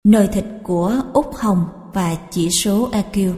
Nồi thịt của Úc Hồng và chỉ số EQ.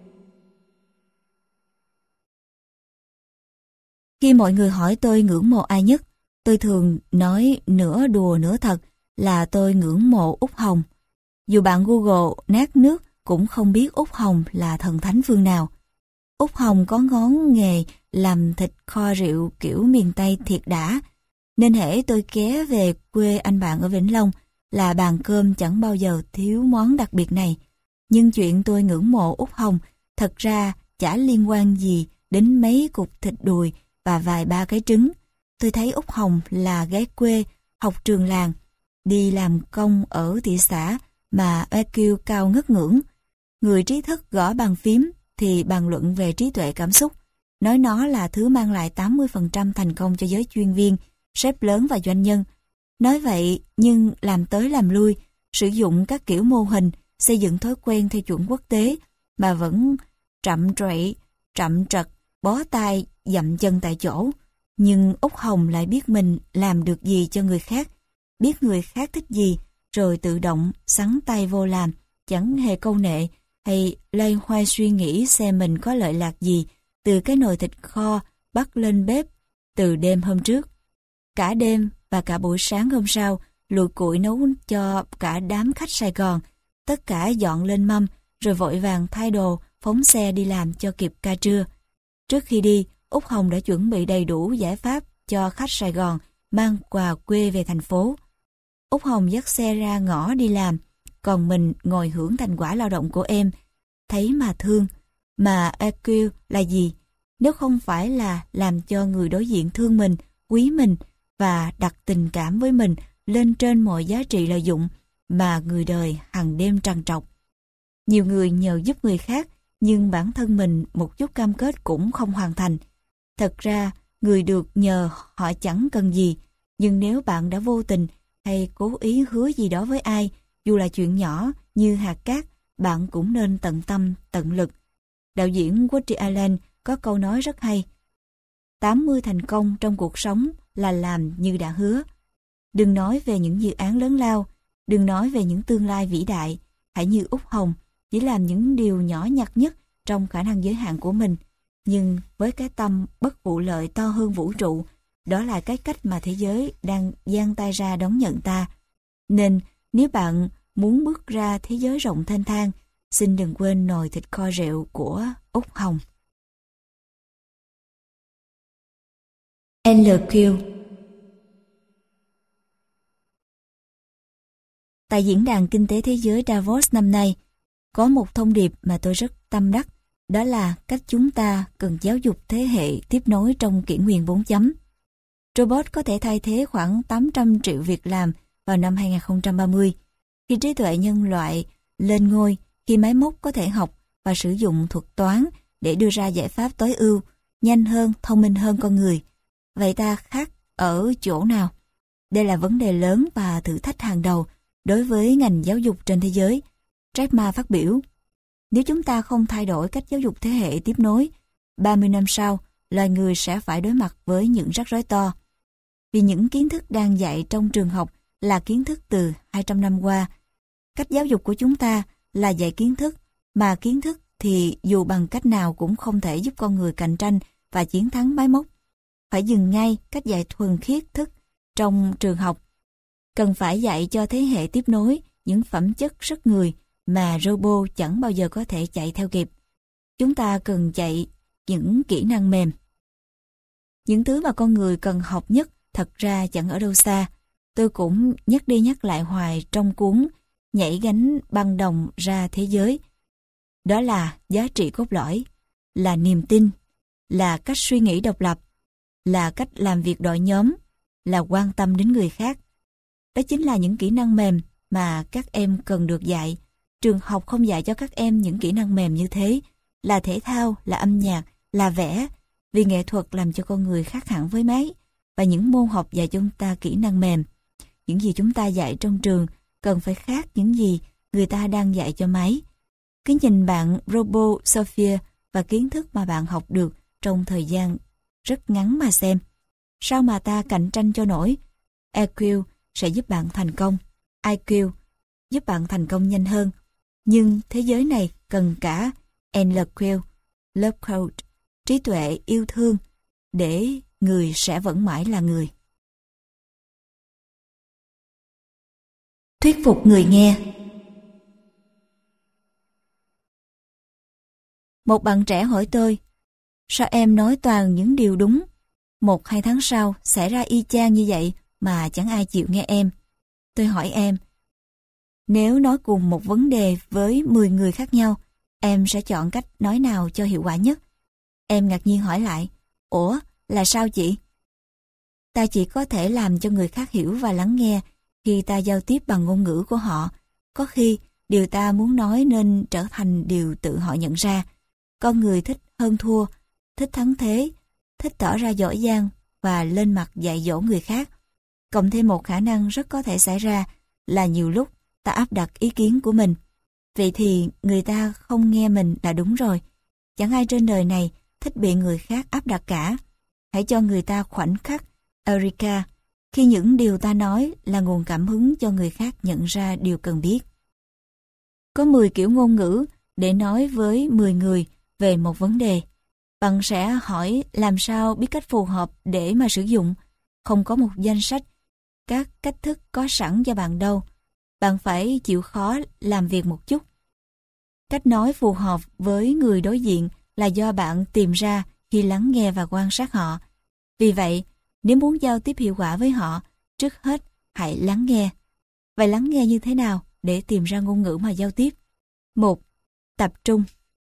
Khi mọi người hỏi tôi ngưỡng mộ ai nhất, tôi thường nói nửa đùa nửa thật là tôi ngưỡng mộ Úc Hồng. Dù bạn Google nát nước cũng không biết Úc Hồng là thần thánh phương nào. Úc Hồng có ngón nghề làm thịt kho rượu kiểu miền Tây thiệt đã, nên hễ tôi ghé về quê anh bạn ở Vĩnh Long là bàn cơm chẳng bao giờ thiếu món đặc biệt này. Nhưng chuyện tôi ngưỡng mộ Úc Hồng thật ra chả liên quan gì đến mấy cục thịt đùi và vài ba cái trứng. Tôi thấy Úc Hồng là gái quê, học trường làng, đi làm công ở thị xã mà EQ cao ngất ngưỡng. Người trí thức gõ bàn phím thì bàn luận về trí tuệ cảm xúc, nói nó là thứ mang lại 80% thành công cho giới chuyên viên, sếp lớn và doanh nhân. Nói vậy nhưng làm tới làm lui, sử dụng các kiểu mô hình, xây dựng thói quen theo chuẩn quốc tế mà vẫn trậm trụy, trậm trật, bó tay, dậm chân tại chỗ. Nhưng Úc Hồng lại biết mình làm được gì cho người khác, biết người khác thích gì, rồi tự động xắn tay vô làm, chẳng hề câu nệ hay loay hoay suy nghĩ xem mình có lợi lạc gì từ cái nồi thịt kho bắt lên bếp từ đêm hôm trước. Cả đêm và cả buổi sáng hôm sau, lụi củi nấu cho cả đám khách Sài Gòn, tất cả dọn lên mâm rồi vội vàng thay đồ, phóng xe đi làm cho kịp ca trưa. Trước khi đi, Úc Hồng đã chuẩn bị đầy đủ giải pháp cho khách Sài Gòn mang quà quê về thành phố. Úc Hồng dắt xe ra ngõ đi làm, còn mình ngồi hưởng thành quả lao động của em. Thấy mà thương, mà EQ là gì? Nếu không phải là làm cho người đối diện thương mình, quý mình và đặt tình cảm với mình lên trên mọi giá trị lợi dụng mà người đời hằng đêm trằn trọc. Nhiều người nhờ giúp người khác, nhưng bản thân mình một chút cam kết cũng không hoàn thành. Thật ra, người được nhờ họ chẳng cần gì, nhưng nếu bạn đã vô tình hay cố ý hứa gì đó với ai, dù là chuyện nhỏ như hạt cát, bạn cũng nên tận tâm, tận lực. Đạo diễn Woody Allen có câu nói rất hay: 80 thành công trong cuộc sống là làm như đã hứa. Đừng nói về những dự án lớn lao, đừng nói về những tương lai vĩ đại, hãy như Úc Hồng, chỉ làm những điều nhỏ nhặt nhất trong khả năng giới hạn của mình, nhưng với cái tâm bất vụ lợi to hơn vũ trụ. Đó là cái cách mà thế giới đang giang tay ra đón nhận ta. Nên nếu bạn muốn bước ra thế giới rộng thênh thang, xin đừng quên nồi thịt kho rượu của Úc Hồng. LQ. Tại Diễn đàn Kinh tế Thế giới Davos năm nay, có một thông điệp mà tôi rất tâm đắc, đó là cách chúng ta cần giáo dục thế hệ tiếp nối trong kỷ nguyên 4. Robot có thể thay thế khoảng 800 triệu việc làm vào năm 2030. Khi trí tuệ nhân loại lên ngôi, khi máy móc có thể học và sử dụng thuật toán để đưa ra giải pháp tối ưu, nhanh hơn, thông minh hơn con người. Vậy ta khác ở chỗ nào? Đây là vấn đề lớn và thử thách hàng đầu đối với ngành giáo dục trên thế giới. Jack Ma phát biểu: nếu chúng ta không thay đổi cách giáo dục thế hệ tiếp nối, 30 năm sau, loài người sẽ phải đối mặt với những rắc rối to. Vì những kiến thức đang dạy trong trường học là kiến thức từ 200 năm qua. Cách giáo dục của chúng ta là dạy kiến thức, mà kiến thức thì dù bằng cách nào cũng không thể giúp con người cạnh tranh và chiến thắng máy móc. Phải dừng ngay cách dạy thuần khiết thức trong trường học. Cần phải dạy cho thế hệ tiếp nối những phẩm chất sức người mà robot chẳng bao giờ có thể chạy theo kịp. Chúng ta cần dạy những kỹ năng mềm. Những thứ mà con người cần học nhất thật ra chẳng ở đâu xa. Tôi cũng nhắc đi nhắc lại hoài trong cuốn Nhảy gánh băng đồng ra thế giới. Đó là giá trị cốt lõi, là niềm tin, là cách suy nghĩ độc lập, là cách làm việc đội nhóm, là quan tâm đến người khác. Đó chính là những kỹ năng mềm mà các em cần được dạy. Trường học không dạy cho các em những kỹ năng mềm như thế, là thể thao, là âm nhạc, là vẽ, vì nghệ thuật làm cho con người khác hẳn với máy, và những môn học dạy chúng ta kỹ năng mềm. Những gì chúng ta dạy trong trường cần phải khác những gì người ta đang dạy cho máy. Cứ nhìn bạn robot Sophia và kiến thức mà bạn học được trong thời gian rất ngắn mà xem. Sao mà ta cạnh tranh cho nổi? EQ sẽ giúp bạn thành công. IQ giúp bạn thành công nhanh hơn. Nhưng thế giới này cần cả NLQ, Love Code, trí tuệ yêu thương, để người sẽ vẫn mãi là người. Thuyết phục người nghe. Một bạn trẻ hỏi tôi, sao em nói toàn những điều đúng? 1-2 tháng sau xảy ra y chang như vậy mà chẳng ai chịu nghe em. Tôi hỏi em, nếu nói cùng một vấn đề với 10 người khác nhau, em sẽ chọn cách nói nào cho hiệu quả nhất? Em ngạc nhiên hỏi lại, ủa, là sao chị? Ta chỉ có thể làm cho người khác hiểu và lắng nghe khi ta giao tiếp bằng ngôn ngữ của họ. Có khi, điều ta muốn nói nên trở thành điều tự họ nhận ra. Con người thích hơn thua, thích thắng thế, thích tỏ ra giỏi giang và lên mặt dạy dỗ người khác. Cộng thêm một khả năng rất có thể xảy ra là nhiều lúc ta áp đặt ý kiến của mình. Vậy thì người ta không nghe mình là đúng rồi. Chẳng ai trên đời này thích bị người khác áp đặt cả. Hãy cho người ta khoảnh khắc Eureka, khi những điều ta nói là nguồn cảm hứng cho người khác nhận ra điều cần biết. Có 10 kiểu ngôn ngữ để nói với 10 người về một vấn đề. Bạn sẽ hỏi làm sao biết cách phù hợp để mà sử dụng. Không có một danh sách các cách thức có sẵn cho bạn đâu. Bạn phải chịu khó làm việc một chút. Cách nói phù hợp với người đối diện là do bạn tìm ra khi lắng nghe và quan sát họ. Vì vậy, nếu muốn giao tiếp hiệu quả với họ, trước hết hãy lắng nghe. Vậy lắng nghe như thế nào để tìm ra ngôn ngữ mà giao tiếp? 1. Tập trung.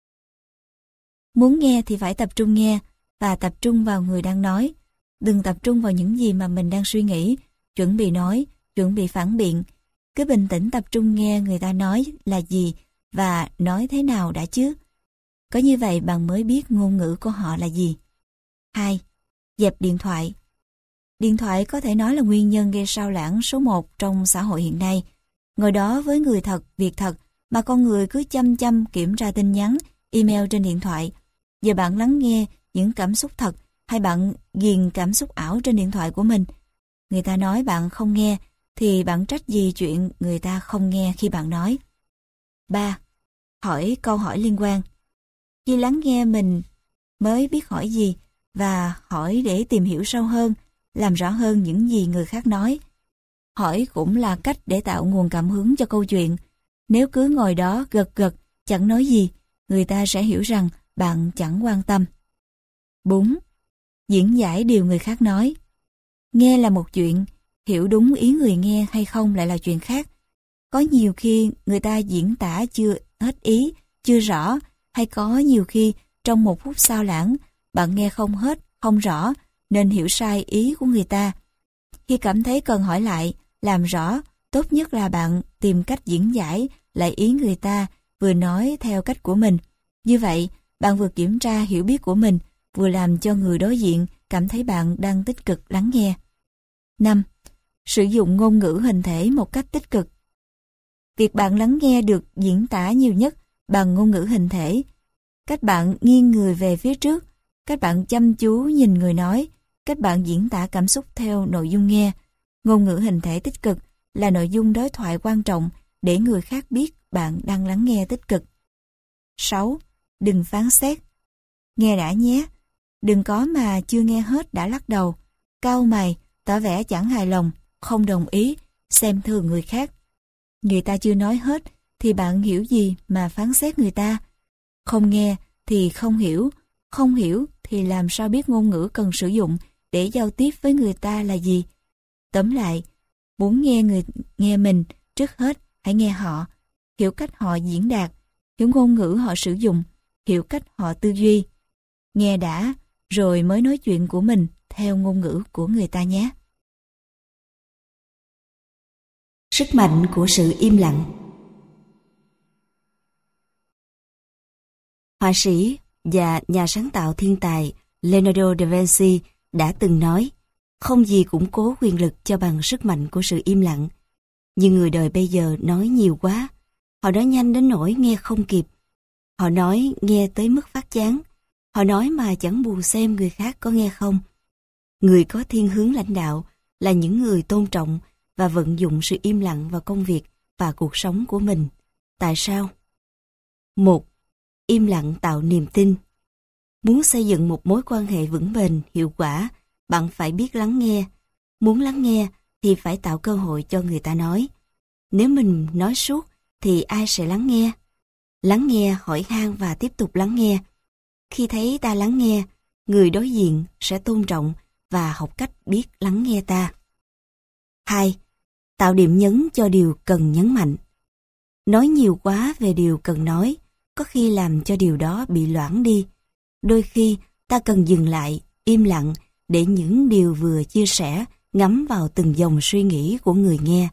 Muốn nghe thì phải tập trung nghe và tập trung vào người đang nói. Đừng tập trung vào những gì mà mình đang suy nghĩ, chuẩn bị nói, chuẩn bị phản biện. Cứ bình tĩnh tập trung nghe người ta nói là gì và nói thế nào đã chứ. Có như vậy bạn mới biết ngôn ngữ của họ là gì. 2. Dẹp điện thoại. Điện thoại có thể nói là nguyên nhân gây sao lãng số 1 trong xã hội hiện nay. Ngồi đó với người thật, việc thật, mà con người cứ chăm chăm kiểm tra tin nhắn, email trên điện thoại. Giờ bạn lắng nghe những cảm xúc thật hay bạn ghiền cảm xúc ảo trên điện thoại của mình. Người ta nói bạn không nghe, thì bạn trách gì chuyện người ta không nghe khi bạn nói. 3. Hỏi câu hỏi liên quan. Khi lắng nghe mình mới biết hỏi gì và hỏi để tìm hiểu sâu hơn, làm rõ hơn những gì người khác nói. Hỏi cũng là cách để tạo nguồn cảm hứng cho câu chuyện. Nếu cứ ngồi đó gật gật, chẳng nói gì, người ta sẽ hiểu rằng bạn chẳng quan tâm. 4. Diễn giải điều người khác nói. Nghe là một chuyện, hiểu đúng ý người nghe hay không lại là chuyện khác. Có nhiều khi người ta diễn tả chưa hết ý, chưa rõ, hay có nhiều khi trong một phút sao lãng, bạn nghe không hết, không rõ, nên hiểu sai ý của người ta. Khi cảm thấy cần hỏi lại, làm rõ, tốt nhất là bạn tìm cách diễn giải lại ý người ta, vừa nói theo cách của mình. Như vậy, bạn vừa kiểm tra hiểu biết của mình, vừa làm cho người đối diện cảm thấy bạn đang tích cực lắng nghe. 5. Sử dụng ngôn ngữ hình thể một cách tích cực. Việc bạn lắng nghe được diễn tả nhiều nhất bằng ngôn ngữ hình thể. Cách bạn nghiêng người về phía trước, cách bạn chăm chú nhìn người nói, cách bạn diễn tả cảm xúc theo nội dung nghe. Ngôn ngữ hình thể tích cực là nội dung đối thoại quan trọng để người khác biết bạn đang lắng nghe tích cực. 6. Đừng phán xét. Nghe đã nhé. Đừng có mà chưa nghe hết đã lắc đầu, cau mày, tỏ vẻ chẳng hài lòng, không đồng ý, xem thường người khác. Người ta chưa nói hết thì bạn hiểu gì mà phán xét người ta? Không nghe thì không hiểu thì làm sao biết ngôn ngữ cần sử dụng để giao tiếp với người ta là gì? Tóm lại, muốn nghe người nghe mình, trước hết hãy nghe họ, hiểu cách họ diễn đạt, hiểu ngôn ngữ họ sử dụng, hiểu cách họ tư duy. Nghe đã, rồi mới nói chuyện của mình theo ngôn ngữ của người ta nhé. Sức mạnh của sự im lặng. Họa sĩ và nhà sáng tạo thiên tài Leonardo da Vinci đã từng nói, không gì củng cố quyền lực cho bằng sức mạnh của sự im lặng. Nhưng người đời bây giờ nói nhiều quá, họ nói nhanh đến nỗi nghe không kịp. Họ nói nghe tới mức phát chán, họ nói mà chẳng buồn xem người khác có nghe không. Người có thiên hướng lãnh đạo là những người tôn trọng và vận dụng sự im lặng vào công việc và cuộc sống của mình. Tại sao? 1. Im lặng tạo niềm tin. Muốn xây dựng một mối quan hệ vững bền, hiệu quả, bạn phải biết lắng nghe. Muốn lắng nghe thì phải tạo cơ hội cho người ta nói. Nếu mình nói suốt thì ai sẽ lắng nghe? Lắng nghe, hỏi han và tiếp tục lắng nghe. Khi thấy ta lắng nghe, người đối diện sẽ tôn trọng và học cách biết lắng nghe ta. 2. Tạo điểm nhấn cho điều cần nhấn mạnh. Nói nhiều quá về điều cần nói, có khi làm cho điều đó bị loãng đi. Đôi khi ta cần dừng lại, im lặng để những điều vừa chia sẻ ngắm vào từng dòng suy nghĩ của người nghe.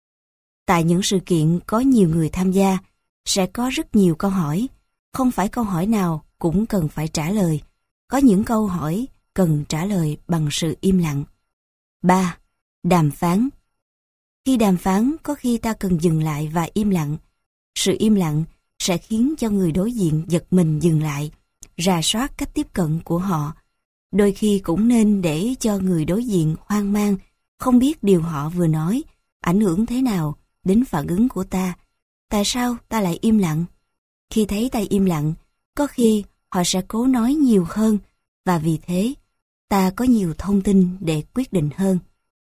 Tại những sự kiện có nhiều người tham gia, sẽ có rất nhiều câu hỏi. Không phải câu hỏi nào cũng cần phải trả lời. Có những câu hỏi cần trả lời bằng sự im lặng. 3. Đàm phán. Khi đàm phán, có khi ta cần dừng lại và im lặng. Sự im lặng sẽ khiến cho người đối diện giật mình dừng lại, rà soát cách tiếp cận của họ. Đôi khi cũng nên để cho người đối diện hoang mang, không biết điều họ vừa nói, ảnh hưởng thế nào đến phản ứng của ta. Tại sao ta lại im lặng? Khi thấy ta im lặng, có khi họ sẽ cố nói nhiều hơn, và vì thế, ta có nhiều thông tin để quyết định hơn.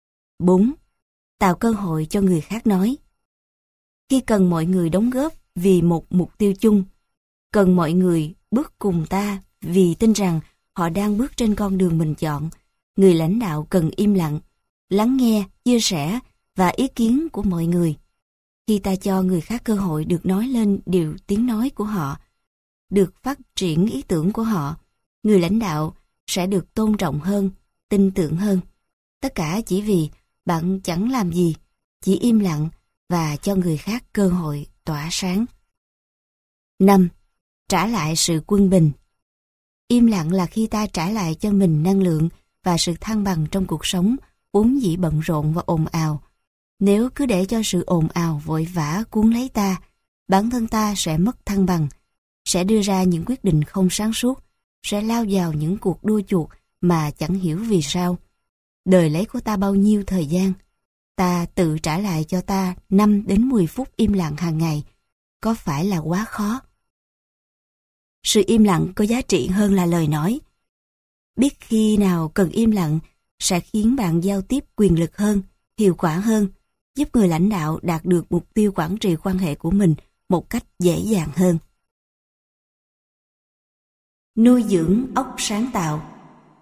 4. Tạo cơ hội cho người khác nói. Khi cần mọi người đóng góp vì một mục tiêu chung, cần mọi người bước cùng ta vì tin rằng họ đang bước trên con đường mình chọn, người lãnh đạo cần im lặng, lắng nghe, chia sẻ và ý kiến của mọi người. Khi ta cho người khác cơ hội được nói lên điều tiếng nói của họ, được phát triển ý tưởng của họ, người lãnh đạo sẽ được tôn trọng hơn, tin tưởng hơn. Tất cả chỉ vì bạn chẳng làm gì, chỉ im lặng và cho người khác cơ hội tỏa sáng. 5. Trả lại sự quân bình. Im lặng là khi ta trả lại cho mình năng lượng và sự thăng bằng trong cuộc sống vốn dĩ bận rộn và ồn ào. Nếu cứ để cho sự ồn ào vội vã cuốn lấy ta, bản thân ta sẽ mất thăng bằng, sẽ đưa ra những quyết định không sáng suốt, sẽ lao vào những cuộc đua chuột mà chẳng hiểu vì sao. Đời lấy của ta bao nhiêu thời gian? Ta tự trả lại cho ta 5 đến 10 phút im lặng hàng ngày. Có phải là quá khó? Sự im lặng có giá trị hơn là lời nói. Biết khi nào cần im lặng sẽ khiến bạn giao tiếp quyền lực hơn, hiệu quả hơn, giúp người lãnh đạo đạt được mục tiêu quản trị quan hệ của mình một cách dễ dàng hơn. Nuôi dưỡng óc sáng tạo.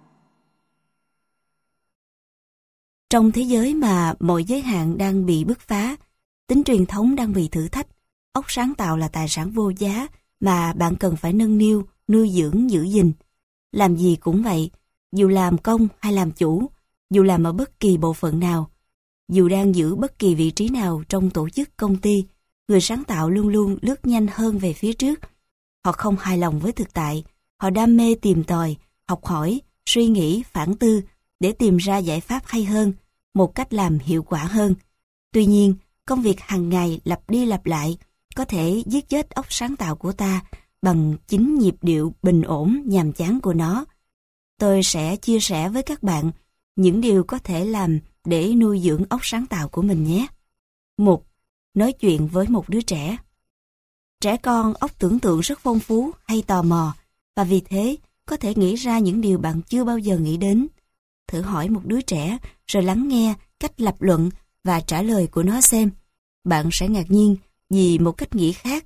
Trong thế giới mà mọi giới hạn đang bị bứt phá, tính truyền thống đang bị thử thách, óc sáng tạo là tài sản vô giá mà bạn cần phải nâng niu, nuôi dưỡng, giữ gìn. Làm gì cũng vậy, dù làm công hay làm chủ, dù làm ở bất kỳ bộ phận nào, dù đang giữ bất kỳ vị trí nào trong tổ chức công ty, người sáng tạo luôn luôn lướt nhanh hơn về phía trước. Họ không hài lòng với thực tại, họ đam mê tìm tòi, học hỏi, suy nghĩ, phản tư để tìm ra giải pháp hay hơn, một cách làm hiệu quả hơn. Tuy nhiên, công việc hàng ngày lặp đi lặp lại có thể giết chết óc sáng tạo của ta bằng chính nhịp điệu bình ổn nhàm chán của nó. Tôi sẽ chia sẻ với các bạn những điều có thể làm để nuôi dưỡng óc sáng tạo của mình nhé. 1. Nói chuyện với một đứa trẻ. Trẻ con óc tưởng tượng rất phong phú hay tò mò, và vì thế có thể nghĩ ra những điều bạn chưa bao giờ nghĩ đến. Thử hỏi một đứa trẻ rồi lắng nghe cách lập luận và trả lời của nó xem. Bạn sẽ ngạc nhiên vì một cách nghĩ khác,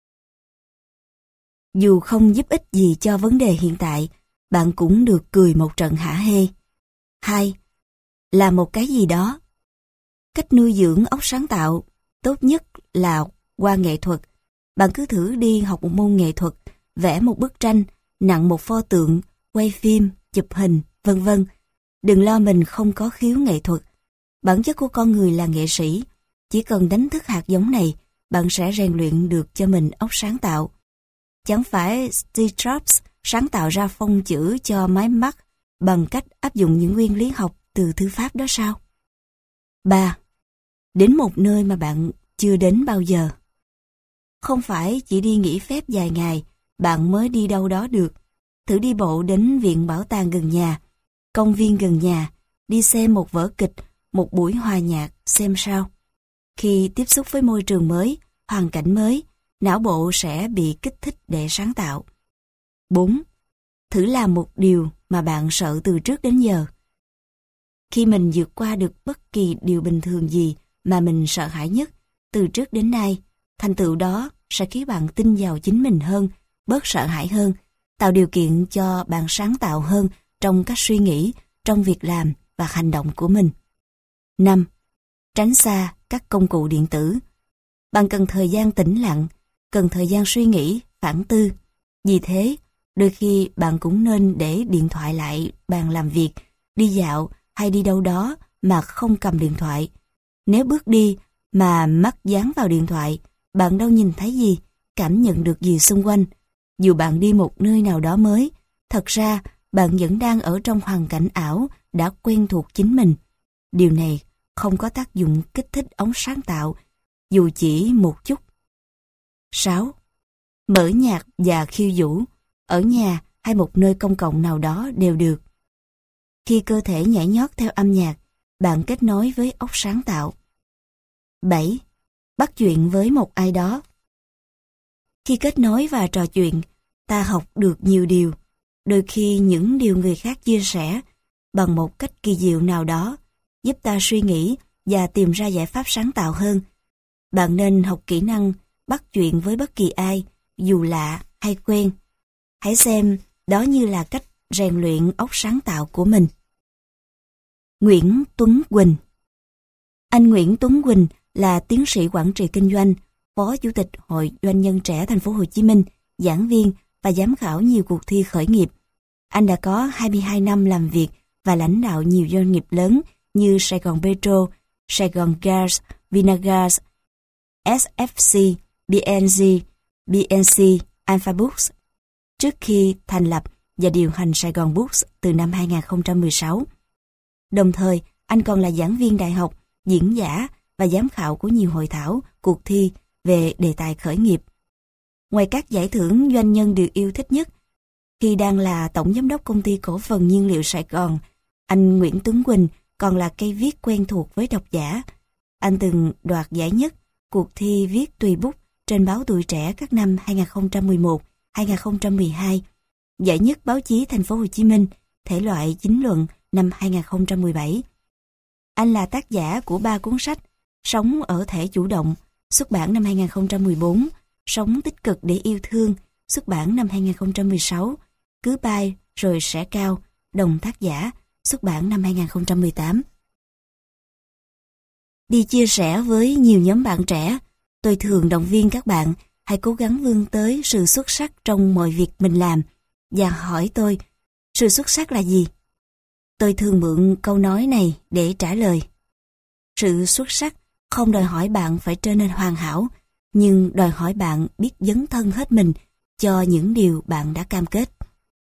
dù không giúp ích gì cho vấn đề hiện tại, bạn cũng được cười một trận hả hê. 2. Làm một cái gì đó. Cách nuôi dưỡng óc sáng tạo tốt nhất là qua nghệ thuật. Bạn cứ thử đi học một môn nghệ thuật, vẽ một bức tranh, nặn một pho tượng, quay phim, chụp hình, vân vân. Đừng lo mình không có khiếu nghệ thuật. Bản chất của con người là nghệ sĩ. Chỉ cần đánh thức hạt giống này, bạn sẽ rèn luyện được cho mình óc sáng tạo. Chẳng phải Steve Jobs sáng tạo ra phông chữ cho máy Mac bằng cách áp dụng những nguyên lý học từ thư pháp đó sao? 3. Đến một nơi mà bạn chưa đến bao giờ. Không phải chỉ đi nghỉ phép vài ngày, bạn mới đi đâu đó được. Thử đi bộ đến viện bảo tàng gần nhà, công viên gần nhà, đi xem một vở kịch, một buổi hòa nhạc, xem sao. Khi tiếp xúc với môi trường mới, hoàn cảnh mới, não bộ sẽ bị kích thích để sáng tạo. 4. Thử làm một điều mà bạn sợ từ trước đến giờ. Khi mình vượt qua được bất kỳ điều bình thường gì mà mình sợ hãi nhất từ trước đến nay, thành tựu đó sẽ khiến bạn tin vào chính mình hơn, bớt sợ hãi hơn, tạo điều kiện cho bạn sáng tạo hơn trong các suy nghĩ, trong việc làm và hành động của mình. 5. Tránh xa các công cụ điện tử. Bạn cần thời gian tĩnh lặng, cần thời gian suy nghĩ, phản tư. Vì thế, đôi khi bạn cũng nên để điện thoại lại bàn làm việc, đi dạo hay đi đâu đó mà không cầm điện thoại. Nếu bước đi mà mắt dán vào điện thoại, bạn đâu nhìn thấy gì, cảm nhận được gì xung quanh. Dù bạn đi một nơi nào đó mới, thật ra bạn vẫn đang ở trong hoàn cảnh ảo đã quen thuộc chính mình. Điều này không có tác dụng kích thích óc sáng tạo, dù chỉ một chút. 6. Mở nhạc và khiêu vũ, ở nhà hay một nơi công cộng nào đó đều được. Khi cơ thể nhảy nhót theo âm nhạc, bạn kết nối với óc sáng tạo. 7. Bắt chuyện với một ai đó. Khi kết nối và trò chuyện, ta học được nhiều điều. Đôi khi những điều người khác chia sẻ bằng một cách kỳ diệu nào đó giúp ta suy nghĩ và tìm ra giải pháp sáng tạo hơn. Bạn nên học kỹ năng bắt chuyện với bất kỳ ai, dù lạ hay quen. Hãy xem đó như là cách rèn luyện óc sáng tạo của mình. Nguyễn Tuấn Quỳnh. Anh Nguyễn Tuấn Quỳnh là tiến sĩ quản trị kinh doanh, Phó Chủ tịch Hội Doanh nhân trẻ Thành phố Hồ Chí Minh, giảng viên và giám khảo nhiều cuộc thi khởi nghiệp. Anh đã có 22 năm làm việc và lãnh đạo nhiều doanh nghiệp lớn như Sài Gòn Petro, Sài Gòn Gas, Vinagas, SFC, BNC, Alpha Books, trước khi thành lập và điều hành Sài Gòn Books từ năm 2016. Đồng thời, anh còn là giảng viên đại học, diễn giả và giám khảo của nhiều hội thảo, cuộc thi về đề tài khởi nghiệp. Ngoài các giải thưởng doanh nhân được yêu thích nhất, khi đang là tổng giám đốc công ty cổ phần nhiên liệu Sài Gòn, anh Nguyễn Tuấn Quỳnh còn là cây viết quen thuộc với độc giả. Anh từng đoạt giải nhất cuộc thi viết tùy bút trên báo Tuổi Trẻ các năm 2011, 2012, giải nhất báo chí Thành phố Hồ Chí Minh, thể loại chính luận năm 2017. Anh là tác giả của 3 cuốn sách: Sống ở thể chủ động, xuất bản năm 2014, Sống tích cực để yêu thương, xuất bản năm 2016, Cứ bay rồi sẽ cao, đồng tác giả, xuất bản năm 2018. Đi chia sẻ với nhiều nhóm bạn trẻ, tôi thường động viên các bạn hãy cố gắng vươn tới sự xuất sắc trong mọi việc mình làm và hỏi tôi, sự xuất sắc là gì? Tôi thường mượn câu nói này để trả lời. Sự xuất sắc không đòi hỏi bạn phải trở nên hoàn hảo, nhưng đòi hỏi bạn biết dấn thân hết mình cho những điều bạn đã cam kết.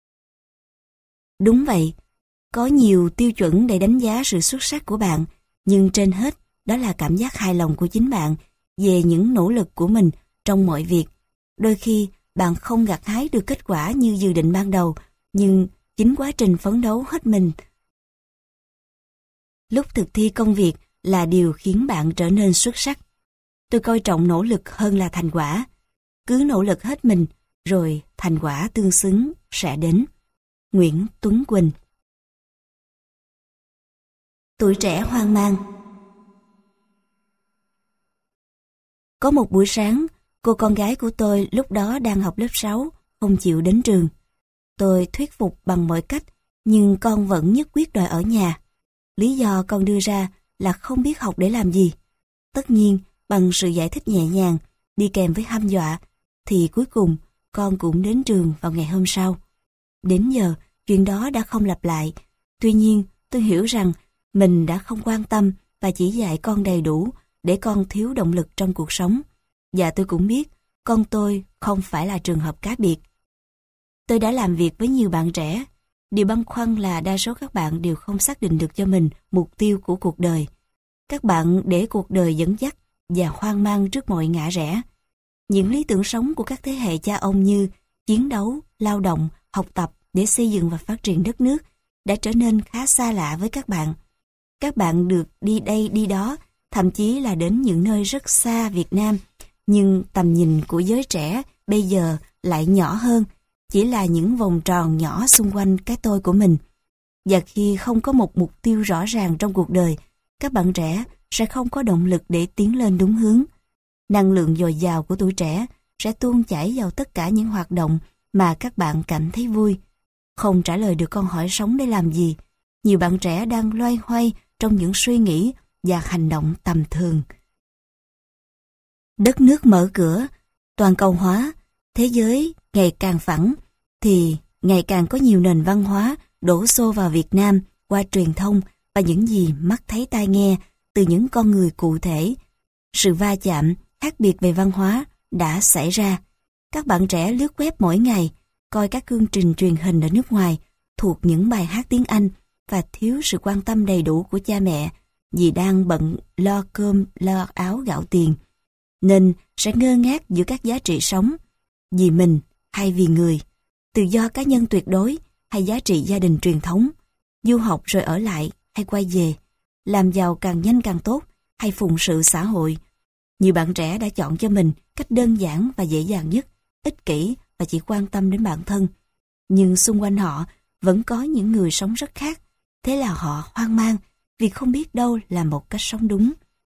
Đúng vậy, có nhiều tiêu chuẩn để đánh giá sự xuất sắc của bạn, nhưng trên hết đó là cảm giác hài lòng của chính bạn về những nỗ lực của mình trong mọi việc. Đôi khi bạn không gặt hái được kết quả như dự định ban đầu, nhưng chính quá trình phấn đấu hết mình lúc thực thi công việc là điều khiến bạn trở nên xuất sắc. Tôi coi trọng nỗ lực hơn là thành quả. Cứ nỗ lực hết mình, rồi thành quả tương xứng sẽ đến. Nguyễn Tuấn Quỳnh. Tuổi trẻ hoang mang. Có một buổi sáng, cô con gái của tôi lúc đó đang học lớp 6, không chịu đến trường. Tôi thuyết phục bằng mọi cách, nhưng con vẫn nhất quyết đòi ở nhà. Lý do con đưa ra là không biết học để làm gì. Tất nhiên, bằng sự giải thích nhẹ nhàng, đi kèm với hăm dọa, thì cuối cùng con cũng đến trường vào ngày hôm sau. Đến giờ, chuyện đó đã không lặp lại. Tuy nhiên, tôi hiểu rằng mình đã không quan tâm và chỉ dạy con đầy đủ để con thiếu động lực trong cuộc sống. Và tôi cũng biết con tôi không phải là trường hợp cá biệt. Tôi đã làm việc với nhiều bạn trẻ. Điều băn khoăn là đa số các bạn đều không xác định được cho mình mục tiêu của cuộc đời. Các bạn để cuộc đời dẫn dắt và hoang mang trước mọi ngã rẽ. Những lý tưởng sống của các thế hệ cha ông như chiến đấu, lao động, học tập để xây dựng và phát triển đất nước đã trở nên khá xa lạ với các bạn. Các bạn được đi đây đi đó thậm chí là đến những nơi rất xa Việt Nam, nhưng tầm nhìn của giới trẻ bây giờ lại nhỏ hơn, chỉ là những vòng tròn nhỏ xung quanh cái tôi của mình. Và khi không có một mục tiêu rõ ràng trong cuộc đời, các bạn trẻ sẽ không có động lực để tiến lên đúng hướng. Năng lượng dồi dào của tuổi trẻ sẽ tuôn chảy vào tất cả những hoạt động mà các bạn cảm thấy vui. Không trả lời được câu hỏi sống để làm gì, nhiều bạn trẻ đang loay hoay trong những suy nghĩ và hành động tầm thường. Đất nước mở cửa, toàn cầu hóa, thế giới ngày càng phẳng, thì ngày càng có nhiều nền văn hóa đổ xô vào Việt Nam qua truyền thông và những gì mắt thấy tai nghe từ những con người cụ thể. Sự va chạm, khác biệt về văn hóa đã xảy ra. Các bạn trẻ lướt web mỗi ngày, coi các chương trình truyền hình ở nước ngoài, thuộc những bài hát tiếng Anh và thiếu sự quan tâm đầy đủ của cha mẹ vì đang bận lo cơm, lo áo gạo tiền. Nên sẽ ngơ ngác giữa các giá trị sống, vì mình hay vì người, tự do cá nhân tuyệt đối hay giá trị gia đình truyền thống, du học rồi ở lại hay quay về, làm giàu càng nhanh càng tốt hay phụng sự xã hội. Nhiều bạn trẻ đã chọn cho mình cách đơn giản và dễ dàng nhất, ích kỷ và chỉ quan tâm đến bản thân. Nhưng xung quanh họ vẫn có những người sống rất khác, thế là họ hoang mang vì không biết đâu là một cách sống đúng.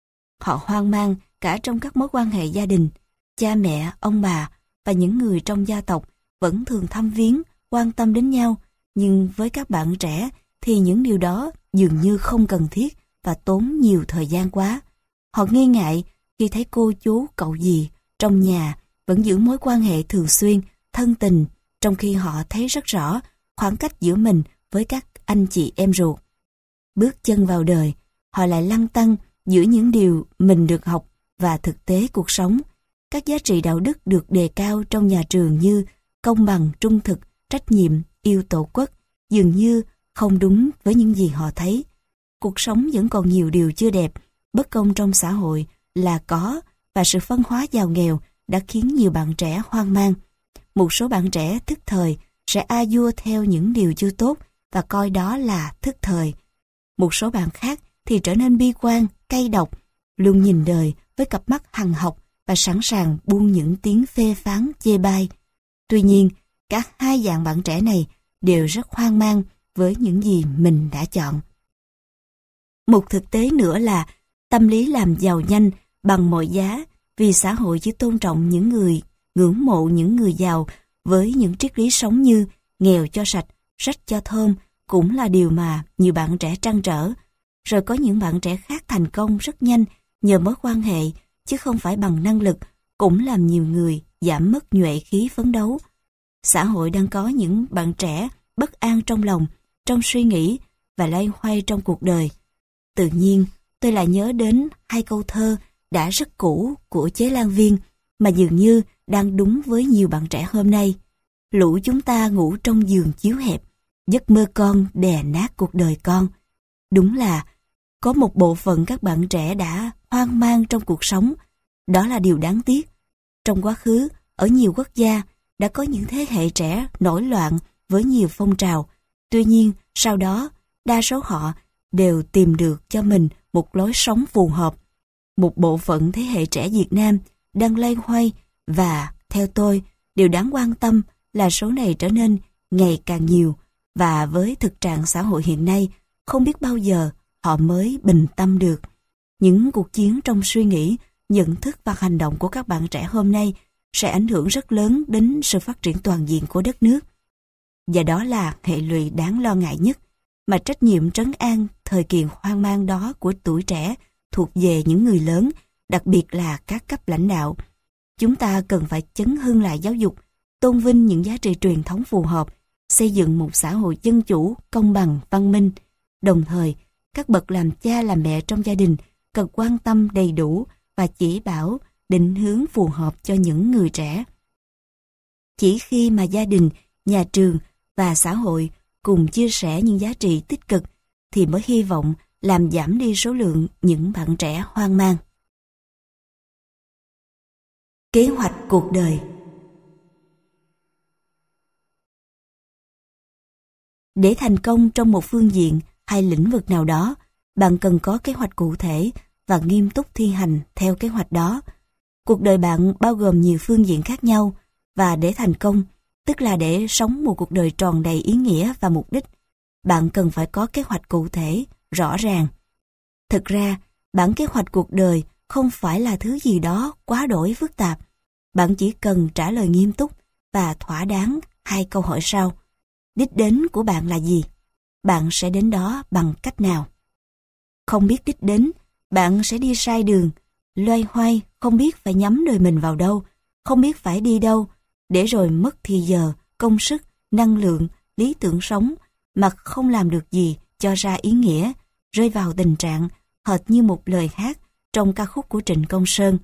Họ hoang mang cả trong các mối quan hệ gia đình, cha mẹ, ông bà và những người trong gia tộc vẫn thường thăm viếng, quan tâm đến nhau, nhưng với các bạn trẻ thì những điều đó dường như không cần thiết và tốn nhiều thời gian quá. Họ nghi ngại khi thấy cô chú, cậu dì trong nhà vẫn giữ mối quan hệ thường xuyên, thân tình, trong khi họ thấy rất rõ khoảng cách giữa mình với các anh chị em ruột. Bước chân vào đời, họ lại lăn tăn giữa những điều mình được học và thực tế cuộc sống. Các giá trị đạo đức được đề cao trong nhà trường như công bằng, trung thực, trách nhiệm, yêu tổ quốc, dường như không đúng với những gì họ thấy. Cuộc sống vẫn còn nhiều điều chưa đẹp, bất công trong xã hội là có, và sự phân hóa giàu nghèo đã khiến nhiều bạn trẻ hoang mang. Một số bạn trẻ thức thời sẽ a dua theo những điều chưa tốt và coi đó là thức thời. Một số bạn khác thì trở nên bi quan, cay độc, luôn nhìn đời với cặp mắt hằn học và sẵn sàng buông những tiếng phê phán chê bai. Tuy nhiên, cả hai dạng bạn trẻ này đều rất hoang mang với những gì mình đã chọn. Một thực tế nữa là tâm lý làm giàu nhanh bằng mọi giá, vì xã hội chỉ tôn trọng những người, ngưỡng mộ những người giàu với những triết lý sống như nghèo cho sạch, rách cho thơm, cũng là điều mà nhiều bạn trẻ trăn trở. Rồi có những bạn trẻ khác thành công rất nhanh nhờ mối quan hệ, chứ không phải bằng năng lực, cũng làm nhiều người giảm mất nhuệ khí phấn đấu. Xã hội đang có những bạn trẻ bất an trong lòng, trong suy nghĩ và loay hoay trong cuộc đời. Tự nhiên, tôi lại nhớ đến hai câu thơ đã rất cũ của Chế Lan Viên mà dường như đang đúng với nhiều bạn trẻ hôm nay. Lũ chúng ta ngủ trong giường chiếu hẹp, giấc mơ con đè nát cuộc đời con. Đúng là có một bộ phận các bạn trẻ đã hoang mang trong cuộc sống. Đó là điều đáng tiếc. Trong quá khứ, ở nhiều quốc gia đã có những thế hệ trẻ nổi loạn với nhiều phong trào. Tuy nhiên, sau đó, đa số họ đều tìm được cho mình một lối sống phù hợp. Một bộ phận thế hệ trẻ Việt Nam đang loay hoay và, theo tôi, điều đáng quan tâm là số này trở nên ngày càng nhiều, và với thực trạng xã hội hiện nay, không biết bao giờ họ mới bình tâm được. Những cuộc chiến trong suy nghĩ, nhận thức và hành động của các bạn trẻ hôm nay sẽ ảnh hưởng rất lớn đến sự phát triển toàn diện của đất nước. Và đó là hệ lụy đáng lo ngại nhất, mà trách nhiệm trấn an thời kỳ hoang mang đó của tuổi trẻ thuộc về những người lớn, đặc biệt là các cấp lãnh đạo. Chúng ta cần phải chấn hưng lại giáo dục, tôn vinh những giá trị truyền thống phù hợp, xây dựng một xã hội dân chủ, công bằng, văn minh. Đồng thời, các bậc làm cha làm mẹ trong gia đình cần quan tâm đầy đủ và chỉ bảo, định hướng phù hợp cho những người trẻ. Chỉ khi mà gia đình, nhà trường và xã hội cùng chia sẻ những giá trị tích cực thì mới hy vọng làm giảm đi số lượng những bạn trẻ hoang mang. Kế hoạch cuộc đời. Để thành công trong một phương diện hay lĩnh vực nào đó, bạn cần có kế hoạch cụ thể, và nghiêm túc thi hành theo kế hoạch đó. Cuộc đời bạn bao gồm nhiều phương diện khác nhau, và để thành công, tức là để sống một cuộc đời tròn đầy ý nghĩa và mục đích, bạn cần phải có kế hoạch cụ thể, rõ ràng. Thực ra, bản kế hoạch cuộc đời không phải là thứ gì đó quá đổi phức tạp. Bạn chỉ cần trả lời nghiêm túc và thỏa đáng 2 câu hỏi sau. Đích đến của bạn là gì? Bạn sẽ đến đó bằng cách nào? Không biết đích đến, bạn sẽ đi sai đường, loay hoay không biết phải nhắm đời mình vào đâu, không biết phải đi đâu, để rồi mất thì giờ, công sức, năng lượng, lý tưởng sống mà không làm được gì cho ra ý nghĩa, rơi vào tình trạng hệt như một lời hát trong ca khúc của Trịnh Công Sơn.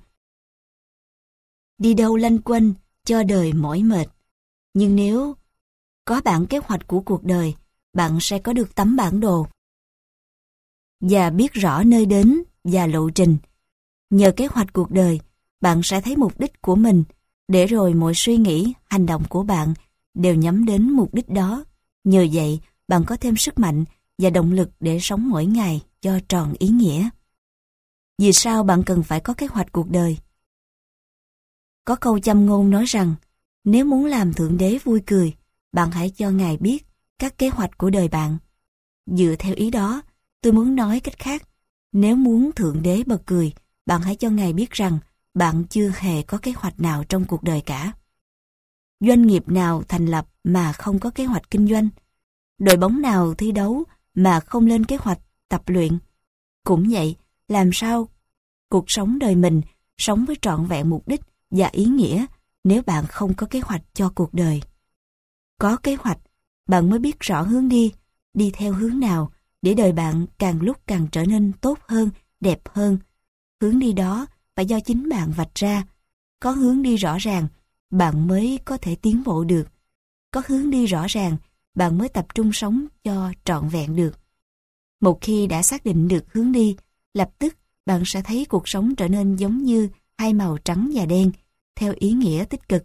Đi đâu lanh quanh, cho đời mỏi mệt. Nhưng nếu có bản kế hoạch của cuộc đời, bạn sẽ có được tấm bản đồ và biết rõ nơi đến và lộ trình. Nhờ kế hoạch cuộc đời, bạn sẽ thấy mục đích của mình, để rồi mọi suy nghĩ, hành động của bạn đều nhắm đến mục đích đó. Nhờ vậy, bạn có thêm sức mạnh và động lực để sống mỗi ngày cho tròn ý nghĩa. Vì sao bạn cần phải có kế hoạch cuộc đời? Có câu châm ngôn nói rằng, nếu muốn làm Thượng Đế vui cười, bạn hãy cho Ngài biết các kế hoạch của đời bạn. Dựa theo ý đó, tôi muốn nói cách khác, nếu muốn Thượng Đế bật cười, bạn hãy cho Ngài biết rằng bạn chưa hề có kế hoạch nào trong cuộc đời cả. Doanh nghiệp nào thành lập mà không có kế hoạch kinh doanh? Đội bóng nào thi đấu mà không lên kế hoạch tập luyện? Cũng vậy, làm sao cuộc sống đời mình sống với trọn vẹn mục đích và ý nghĩa nếu bạn không có kế hoạch cho cuộc đời? Có kế hoạch, bạn mới biết rõ hướng đi theo hướng nào để đời bạn càng lúc càng trở nên tốt hơn, đẹp hơn. Hướng đi đó phải do chính bạn vạch ra. Có hướng đi rõ ràng, bạn mới có thể tiến bộ được. Có hướng đi rõ ràng, bạn mới tập trung sống cho trọn vẹn được. Một khi đã xác định được hướng đi, lập tức bạn sẽ thấy cuộc sống trở nên giống như 2 màu trắng và đen, theo ý nghĩa tích cực.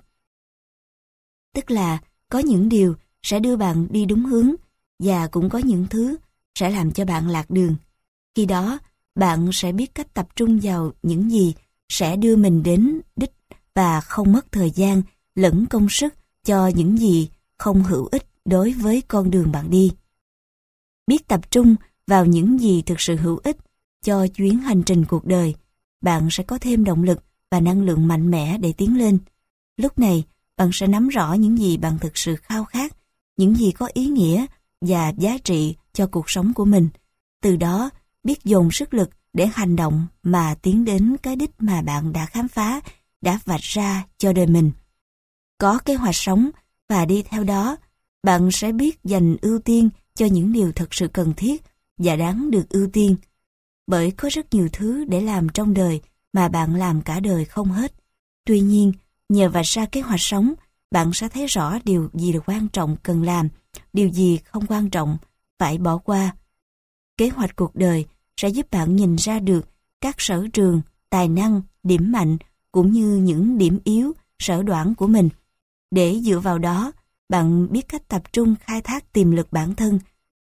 Tức là có những điều sẽ đưa bạn đi đúng hướng, và cũng có những thứ sẽ làm cho bạn lạc đường. Khi đó, bạn sẽ biết cách tập trung vào những gì sẽ đưa mình đến đích và không mất thời gian lẫn công sức cho những gì không hữu ích đối với con đường bạn đi. Biết tập trung vào những gì thực sự hữu ích cho chuyến hành trình cuộc đời, bạn sẽ có thêm động lực và năng lượng mạnh mẽ để tiến lên. Lúc này, bạn sẽ nắm rõ những gì bạn thực sự khao khát, những gì có ý nghĩa và giá trị cho cuộc sống của mình. Từ đó, biết dồn sức lực để hành động mà tiến đến cái đích mà bạn đã khám phá, đã vạch ra cho đời mình. Có kế hoạch sống và đi theo đó, bạn sẽ biết dành ưu tiên cho những điều thật sự cần thiết và đáng được ưu tiên. Bởi có rất nhiều thứ để làm trong đời mà bạn làm cả đời không hết. Tuy nhiên, nhờ vạch ra kế hoạch sống, bạn sẽ thấy rõ điều gì là quan trọng cần làm, điều gì không quan trọng phải bỏ qua. Kế hoạch cuộc đời sẽ giúp bạn nhìn ra được các sở trường, tài năng, điểm mạnh cũng như những điểm yếu, sở đoản của mình. Để dựa vào đó, bạn biết cách tập trung khai thác tiềm lực bản thân,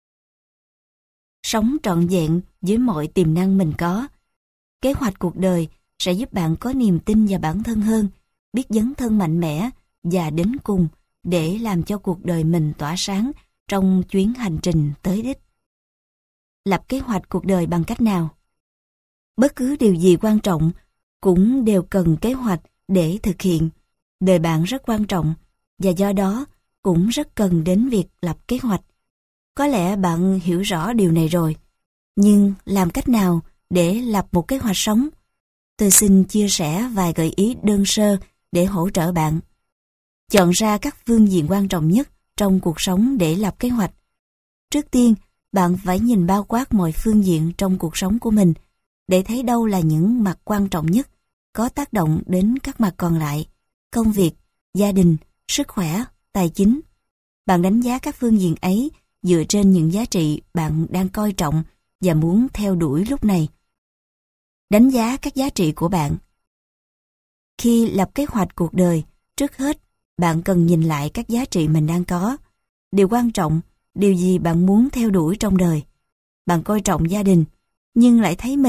sống trọn vẹn với mọi tiềm năng mình có. Kế hoạch cuộc đời sẽ giúp bạn có niềm tin vào bản thân hơn, biết dấn thân mạnh mẽ và đến cùng để làm cho cuộc đời mình tỏa sáng trong chuyến hành trình tới đích. Lập kế hoạch cuộc đời bằng cách nào? Bất cứ điều gì quan trọng cũng đều cần kế hoạch để thực hiện. Đời bạn rất quan trọng và do đó cũng rất cần đến việc lập kế hoạch. Có lẽ bạn hiểu rõ điều này rồi, nhưng làm cách nào để lập một kế hoạch sống? Tôi xin chia sẻ vài gợi ý đơn sơ để hỗ trợ bạn. Chọn ra các phương diện quan trọng nhất trong cuộc sống để lập kế hoạch. Trước tiên, bạn phải nhìn bao quát mọi phương diện trong cuộc sống của mình để thấy đâu là những mặt quan trọng nhất, có tác động đến các mặt còn lại: công việc, gia đình, sức khỏe, tài chính. Bạn đánh giá các phương diện ấy dựa trên những giá trị bạn đang coi trọng và muốn theo đuổi lúc này. Đánh giá các giá trị của bạn. Khi lập kế hoạch cuộc đời, trước hết, bạn cần nhìn lại các giá trị mình đang có. Điều quan trọng, điều gì bạn muốn theo đuổi trong đời. Bạn coi trọng gia đình, nhưng lại thấy mình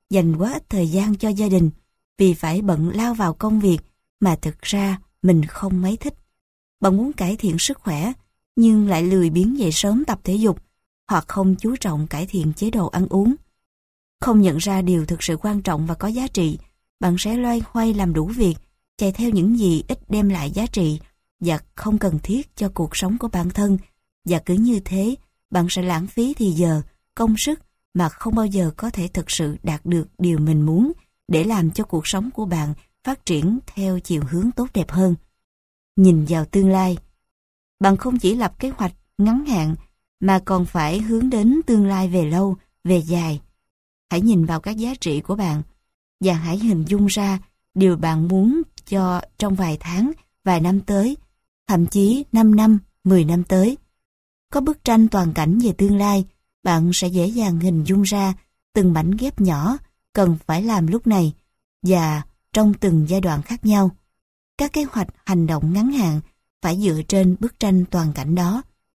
dành quá ít thời gian cho gia đình vì phải bận lao vào công việc mà thực ra mình không mấy thích. Bạn muốn cải thiện sức khỏe nhưng lại lười biếng dậy sớm tập thể dục hoặc không chú trọng cải thiện chế độ ăn uống. Không nhận ra điều thực sự quan trọng và có giá trị, bạn sẽ loay hoay làm đủ việc, chạy theo những gì ít đem lại giá trị và không cần thiết cho cuộc sống của bản thân. Và cứ như thế, bạn sẽ lãng phí thì giờ, công sức mà không bao giờ có thể thực sự đạt được điều mình muốn để làm cho cuộc sống của bạn phát triển theo chiều hướng tốt đẹp hơn. Nhìn vào tương lai, bạn không chỉ lập kế hoạch ngắn hạn mà còn phải hướng đến tương lai về lâu, về dài. Hãy nhìn vào các giá trị của bạn và hãy hình dung ra điều bạn muốn cho trong vài tháng, vài năm tới, thậm chí 5 năm, 10 năm tới. Có bức tranh toàn cảnh về tương lai, bạn sẽ dễ dàng hình dung ra từng mảnh ghép nhỏ cần phải làm lúc này và trong từng giai đoạn khác nhau. Các kế hoạch hành động ngắn hạn phải dựa trên bức tranh toàn cảnh đó.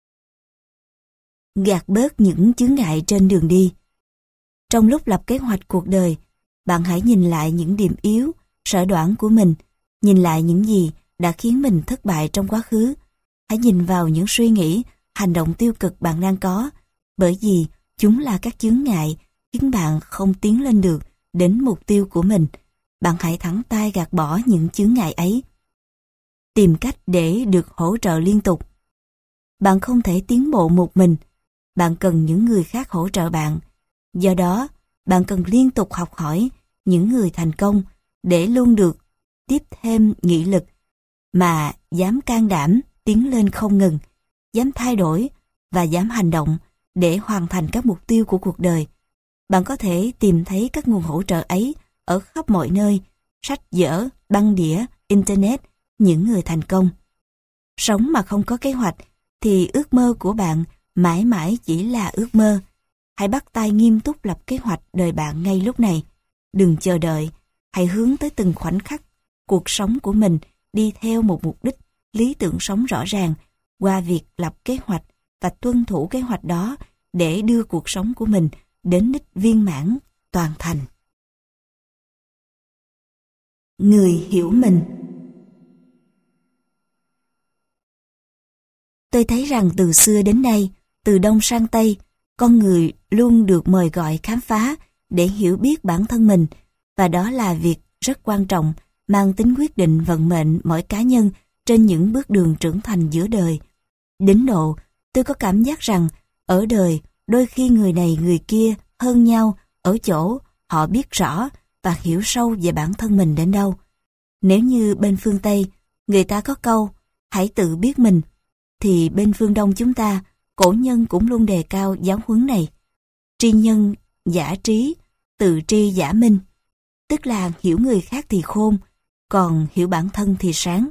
Gạt bớt những chướng ngại trên đường đi. Trong lúc lập kế hoạch cuộc đời, bạn hãy nhìn lại những điểm yếu, sở đoản của mình, nhìn lại những gì đã khiến mình thất bại trong quá khứ. Hãy nhìn vào những suy nghĩ, hành động tiêu cực bạn đang có, bởi vì chúng là các chướng ngại khiến bạn không tiến lên được đến mục tiêu của mình. Bạn hãy thẳng tay gạt bỏ những chướng ngại ấy. Tìm cách để được hỗ trợ liên tục. Bạn không thể tiến bộ một mình, bạn cần những người khác hỗ trợ bạn. Do đó, bạn cần liên tục học hỏi những người thành công để luôn được tiếp thêm nghị lực mà dám can đảm tiến lên không ngừng, dám thay đổi và dám hành động để hoàn thành các mục tiêu của cuộc đời. Bạn có thể tìm thấy các nguồn hỗ trợ ấy ở khắp mọi nơi, sách vở, băng đĩa, internet, những người thành công. Sống mà không có kế hoạch thì ước mơ của bạn mãi mãi chỉ là ước mơ. Hãy bắt tay nghiêm túc lập kế hoạch đời bạn ngay lúc này. Đừng chờ đợi, hãy hướng tới từng khoảnh khắc cuộc sống của mình đi theo một mục đích, lý tưởng sống rõ ràng qua việc lập kế hoạch và tuân thủ kế hoạch đó để đưa cuộc sống của mình đến đích viên mãn, toàn thành. Người hiểu mình. Tôi thấy rằng từ xưa đến nay, từ Đông sang Tây, con người luôn được mời gọi khám phá để hiểu biết bản thân mình, và đó là việc rất quan trọng, mang tính quyết định vận mệnh mỗi cá nhân trên những bước đường trưởng thành giữa đời. Đến độ, tôi có cảm giác rằng ở đời, đôi khi người này người kia hơn nhau ở chỗ họ biết rõ và hiểu sâu về bản thân mình đến đâu. Nếu như bên phương Tây, người ta có câu hãy tự biết mình, thì bên phương Đông chúng ta, cổ nhân cũng luôn đề cao giáo huấn này. Tri nhân giả trí, tự tri giả minh, tức là hiểu người khác thì khôn, còn hiểu bản thân thì sáng.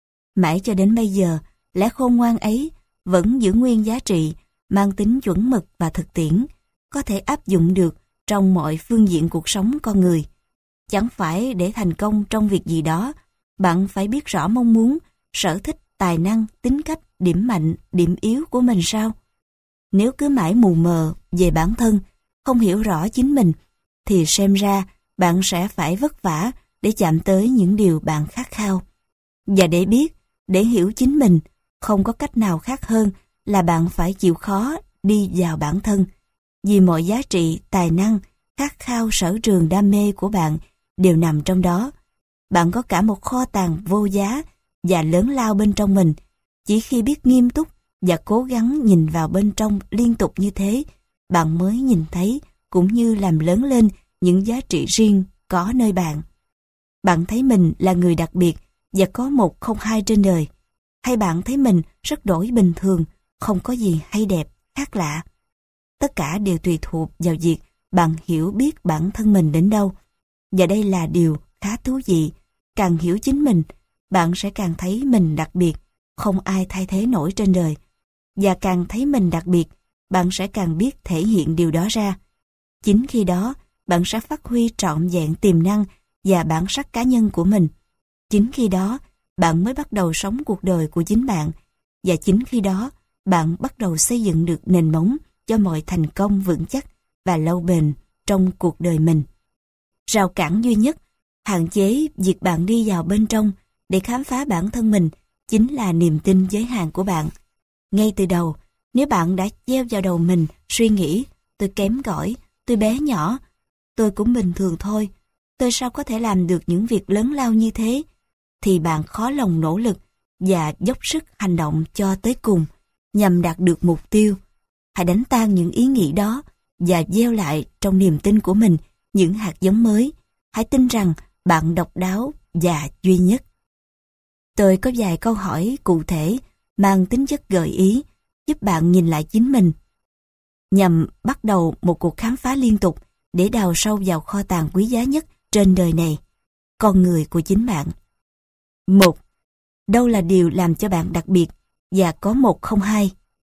Mãi cho đến bây giờ, lẽ khôn ngoan ấy vẫn giữ nguyên giá trị, mang tính chuẩn mực và thực tiễn, có thể áp dụng được trong mọi phương diện cuộc sống con người. Chẳng phải để thành công trong việc gì đó, bạn phải biết rõ mong muốn, sở thích, tài năng, tính cách, điểm mạnh, điểm yếu của mình sao? Nếu cứ mãi mù mờ về bản thân, không hiểu rõ chính mình, thì xem ra bạn sẽ phải vất vả để chạm tới những điều bạn khát khao. Và để biết, để hiểu chính mình, không có cách nào khác hơn là bạn phải chịu khó đi vào bản thân. Vì mọi giá trị, tài năng, khát khao, sở trường, đam mê của bạn đều nằm trong đó. Bạn có cả một kho tàng vô giá và lớn lao bên trong mình. Chỉ khi biết nghiêm túc và cố gắng nhìn vào bên trong liên tục như thế, bạn mới nhìn thấy cũng như làm lớn lên những giá trị riêng có nơi bạn. Bạn thấy mình là người đặc biệt và có một không hai trên đời, hay bạn thấy mình rất đổi bình thường, không có gì hay đẹp, khác lạ. Tất cả đều tùy thuộc vào việc bạn hiểu biết bản thân mình đến đâu. Và đây là điều khá thú vị. Càng hiểu chính mình, bạn sẽ càng thấy mình đặc biệt, không ai thay thế nổi trên đời. Và càng thấy mình đặc biệt, bạn sẽ càng biết thể hiện điều đó ra. Chính khi đó, bạn sẽ phát huy trọn vẹn tiềm năng và bản sắc cá nhân của mình. Chính khi đó, bạn mới bắt đầu sống cuộc đời của chính bạn. Và chính khi đó, bạn bắt đầu xây dựng được nền móng cho mọi thành công vững chắc và lâu bền trong cuộc đời mình. rào cản duy nhất, hạn chế việc bạn đi vào bên trong để khám phá bản thân mình chính là niềm tin giới hạn của bạn. Ngay từ đầu, nếu bạn đã gieo vào đầu mình suy nghĩ tôi kém cỏi, tôi bé nhỏ, tôi cũng bình thường thôi, tôi sao có thể làm được những việc lớn lao như thế, thì bạn khó lòng nỗ lực và dốc sức hành động cho tới cùng nhằm đạt được mục tiêu. Hãy đánh tan những ý nghĩ đó và gieo lại trong niềm tin của mình những hạt giống mới. Hãy tin rằng bạn độc đáo và duy nhất. Tôi có vài câu hỏi cụ thể mang tính chất gợi ý giúp bạn nhìn lại chính mình, nhằm bắt đầu một cuộc khám phá liên tục để đào sâu vào kho tàng quý giá nhất trên đời này, con người của chính bạn. 1. Đâu là điều làm cho bạn đặc biệt và có một không hai?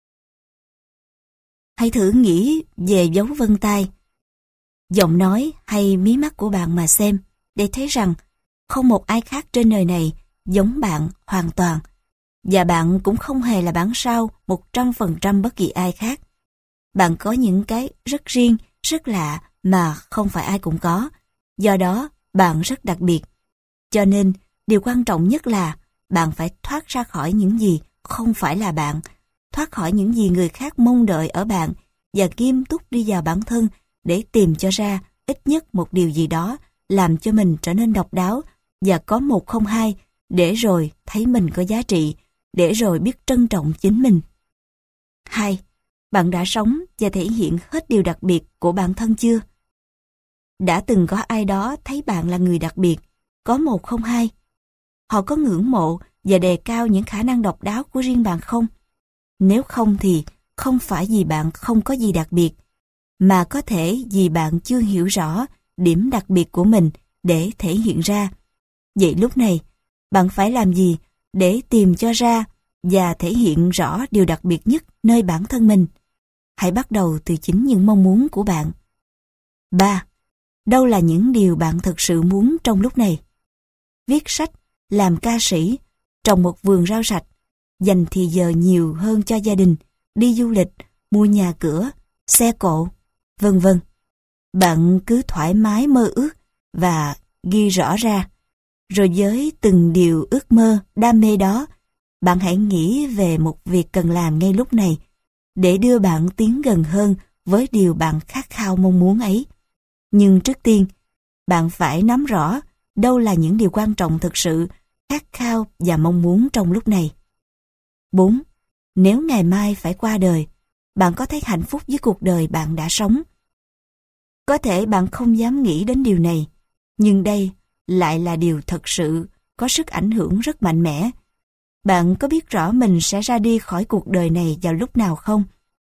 Hãy thử nghĩ về dấu vân tay, giọng nói hay mí mắt của bạn mà xem, để thấy rằng không một ai khác trên đời này giống bạn hoàn toàn, và bạn cũng không hề là bản sao 100% bất kỳ ai khác. Bạn có những cái rất riêng, rất lạ mà không phải ai cũng có, do đó bạn rất đặc biệt. Cho nên, điều quan trọng nhất là bạn phải thoát ra khỏi những gì không phải là bạn, thoát khỏi những gì người khác mong đợi ở bạn và nghiêm túc đi vào bản thân để tìm cho ra ít nhất một điều gì đó làm cho mình trở nên độc đáo và có một không hai, để rồi thấy mình có giá trị, để rồi biết trân trọng chính mình. 2. Bạn đã sống và thể hiện hết điều đặc biệt của bản thân chưa? Đã từng có ai đó thấy bạn là người đặc biệt, có một không hai? Họ có ngưỡng mộ và đề cao những khả năng độc đáo của riêng bạn không? Nếu không thì không phải vì bạn không có gì đặc biệt, mà có thể vì bạn chưa hiểu rõ điểm đặc biệt của mình để thể hiện ra. Vậy lúc này, bạn phải làm gì để tìm cho ra và thể hiện rõ điều đặc biệt nhất nơi bản thân mình? Hãy bắt đầu từ chính những mong muốn của bạn. 3. Đâu là những điều bạn thực sự muốn trong lúc này? Viết sách, làm ca sĩ, trồng một vườn rau sạch, dành thì giờ nhiều hơn cho gia đình, đi du lịch, mua nhà cửa, xe cộ, vân vân. Bạn cứ thoải mái mơ ước và ghi rõ ra. Rồi với từng điều ước mơ, đam mê đó, bạn hãy nghĩ về một việc cần làm ngay lúc này để đưa bạn tiến gần hơn với điều bạn khát khao mong muốn ấy. Nhưng trước tiên, bạn phải nắm rõ đâu là những điều quan trọng thực sự, khát khao và mong muốn trong lúc này. 4. Nếu ngày mai phải qua đời, bạn có thấy hạnh phúc với cuộc đời bạn đã sống? Có thể bạn không dám nghĩ đến điều này, nhưng đây lại là điều thật sự có sức ảnh hưởng rất mạnh mẽ. Bạn có biết rõ mình sẽ ra đi khỏi cuộc đời này vào lúc nào không?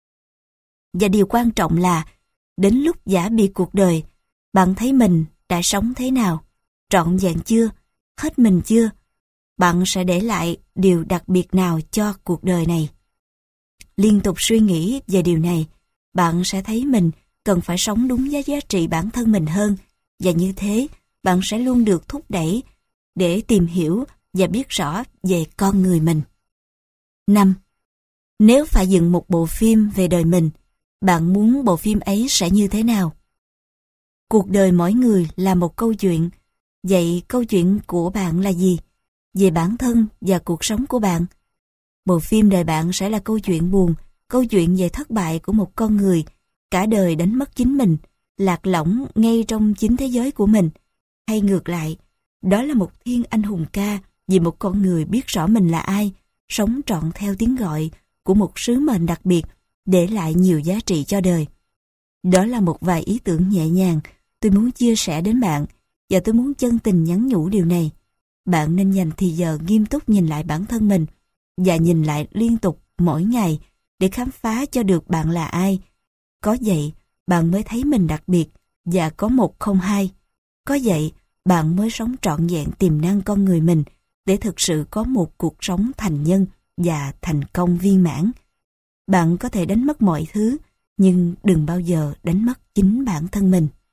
Và điều quan trọng là, đến lúc giã biệt cuộc đời, bạn thấy mình đã sống thế nào? Trọn vẹn chưa? Hết mình chưa? Bạn sẽ để lại điều đặc biệt nào cho cuộc đời này? Liên tục suy nghĩ về điều này, bạn sẽ thấy mình cần phải sống đúng với giá trị bản thân mình hơn, và như thế, bạn sẽ luôn được thúc đẩy để tìm hiểu và biết rõ về con người mình. 5. Nếu phải dựng một bộ phim về đời mình, bạn muốn bộ phim ấy sẽ như thế nào? Cuộc đời mỗi người là một câu chuyện. Vậy câu chuyện của bạn là gì? Về bản thân và cuộc sống của bạn. Bộ phim đời bạn sẽ là câu chuyện buồn, câu chuyện về thất bại của một con người, cả đời đánh mất chính mình, lạc lõng ngay trong chính thế giới của mình. Hay ngược lại, đó là một thiên anh hùng ca vì một con người biết rõ mình là ai, sống trọn theo tiếng gọi của một sứ mệnh đặc biệt, để lại nhiều giá trị cho đời. Đó là một vài ý tưởng nhẹ nhàng tôi muốn chia sẻ đến bạn, và tôi muốn chân tình nhắn nhủ điều này. Bạn nên dành thì giờ nghiêm túc nhìn lại bản thân mình, và nhìn lại liên tục mỗi ngày để khám phá cho được bạn là ai. Có vậy, bạn mới thấy mình đặc biệt và có một không hai. Có vậy, bạn mới sống trọn vẹn tiềm năng con người mình để thực sự có một cuộc sống thành nhân và thành công viên mãn. Bạn có thể đánh mất mọi thứ, nhưng đừng bao giờ đánh mất chính bản thân mình.